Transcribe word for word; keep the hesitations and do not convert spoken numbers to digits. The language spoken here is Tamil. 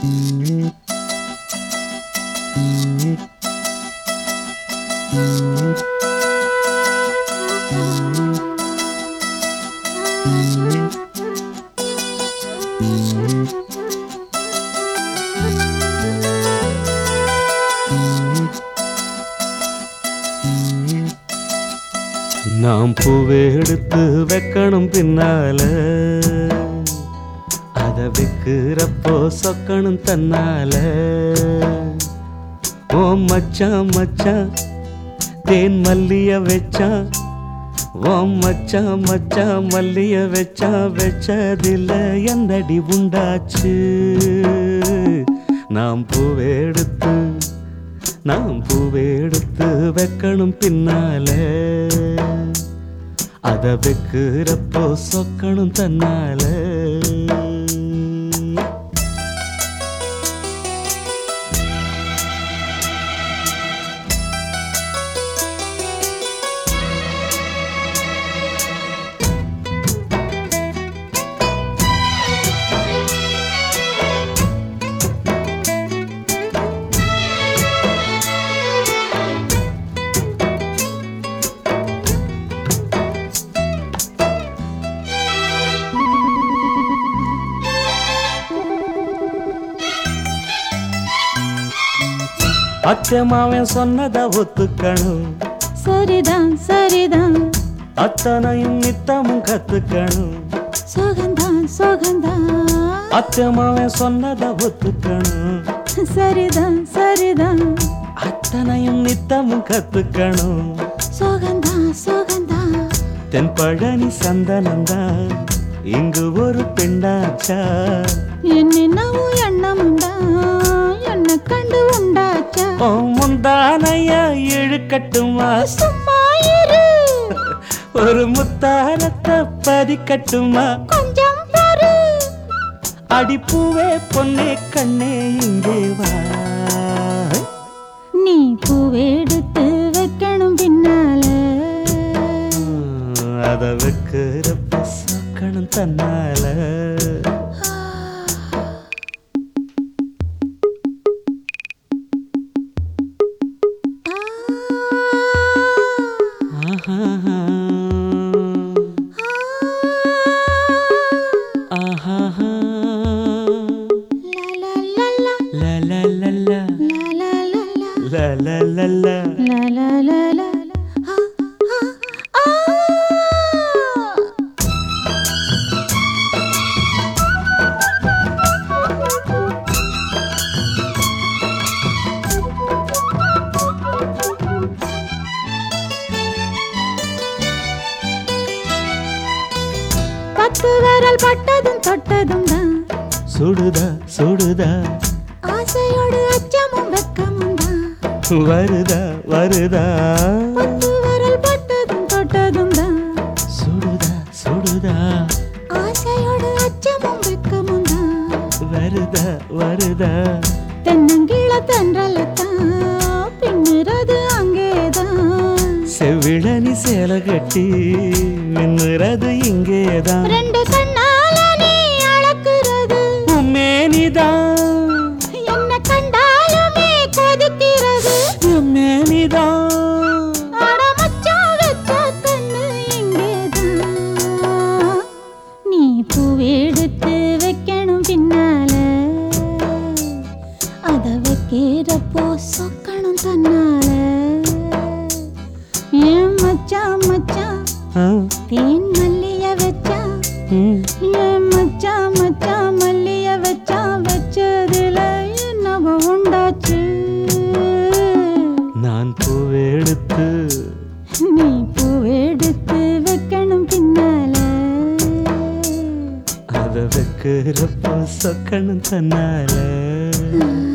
நாம் பூவே எடுத்து வைக்கணும் பின்னால, அத வைக்கிறப்போ சொக்கணும் தன்னால. ஓ மச்சான் மச்சான் தேன் மல்லிய வச்சான், ஓ மச்சான் மச்சான் மல்லிய வச்சா வச்சதில்ல என்னடி உண்டாச்சு. நாம் பூவே எடுத்து நாம் பூவே எடுத்து வைக்கணும் பின்னால, அத வைக்கிறப்போ சொக்கணும் தன்னால. அச்சமாவன் சொன்னதை ஒத்துக்கணும், சரிதான் சரிதான். அத்தனையும் நித்தமும் கத்துக்கணும், சோகந்தான் சோகந்தான். அச்சமாவன் சொன்னதை ஒத்துக்கணும், சரிதான் சரிதான். அத்தனையும் நித்தமும் கத்துக்கணும், சோகந்தான் சோகந்தான். தென் பழனி சந்தனந்தான் இங்கு ஒரு பெண்ணாச்சா. என்னென்னவும் எண்ணமுண்டா என்ன கண்டு உண்டாச்சா. முந்தானையா இழுக்கட்டுமா, சும்மா இரு. ஒரு முத்தாரத்தை பதிக்கட்டுமா, கொஞ்சம் பாரு. அடிப்பூவே பொன்னே கண்ணே இங்கே வா. நீ பூவெடுத்து வைக்கணும் பின்னால, அத வைக்கிறப்ப சொக்கணும் தன்னால. La la la la la la la la. பத்து விரல் பட்டதும் தொட்டதும் தான் சுடுதா சுடுதா, ஆசையோடு அச்சமும் வெக்கமும் தான் வருதா வருதா. பத்து விரல் பட்டதும் தொட்டதும் தான் சுடுதா சுடுதா, ஆசையோடு அச்சமும் வெக்கமும் தான் வருதா வருதா. தென்னங்கீழ தென்றலத்தான் பின்னுறது அங்கேதான், செவிழனி சேலை கட்டி மின்னுறது இங்கேதான். ரெண்டு கண்ணால நீ அளக்குறது உம்மேனிதான், என்ன கண்டாலுமே கொதிக்கிறது உம்மேனிதான். அட மச்சான் வெச்ச கண்ணு இங்கேதான். நீ பூவெடுத்து வைக்கணும் பின்னால, அத வைக்கிறப்போ சொக்கணும் தன்னால. ஏன் மச்சான் மச்சான் தேன் மல்லிய வச்சா, ஏன் மச்சான் மச்சான் மல்லிய வச்சா வச்சதுல என்னவோ உண்டாச்சு. நான் பூவெடுத்து நீ பூவெடுத்து வைக்கணும் பின்னால, அத வைக்கிறப்போ சொக்கணும் தன்னால.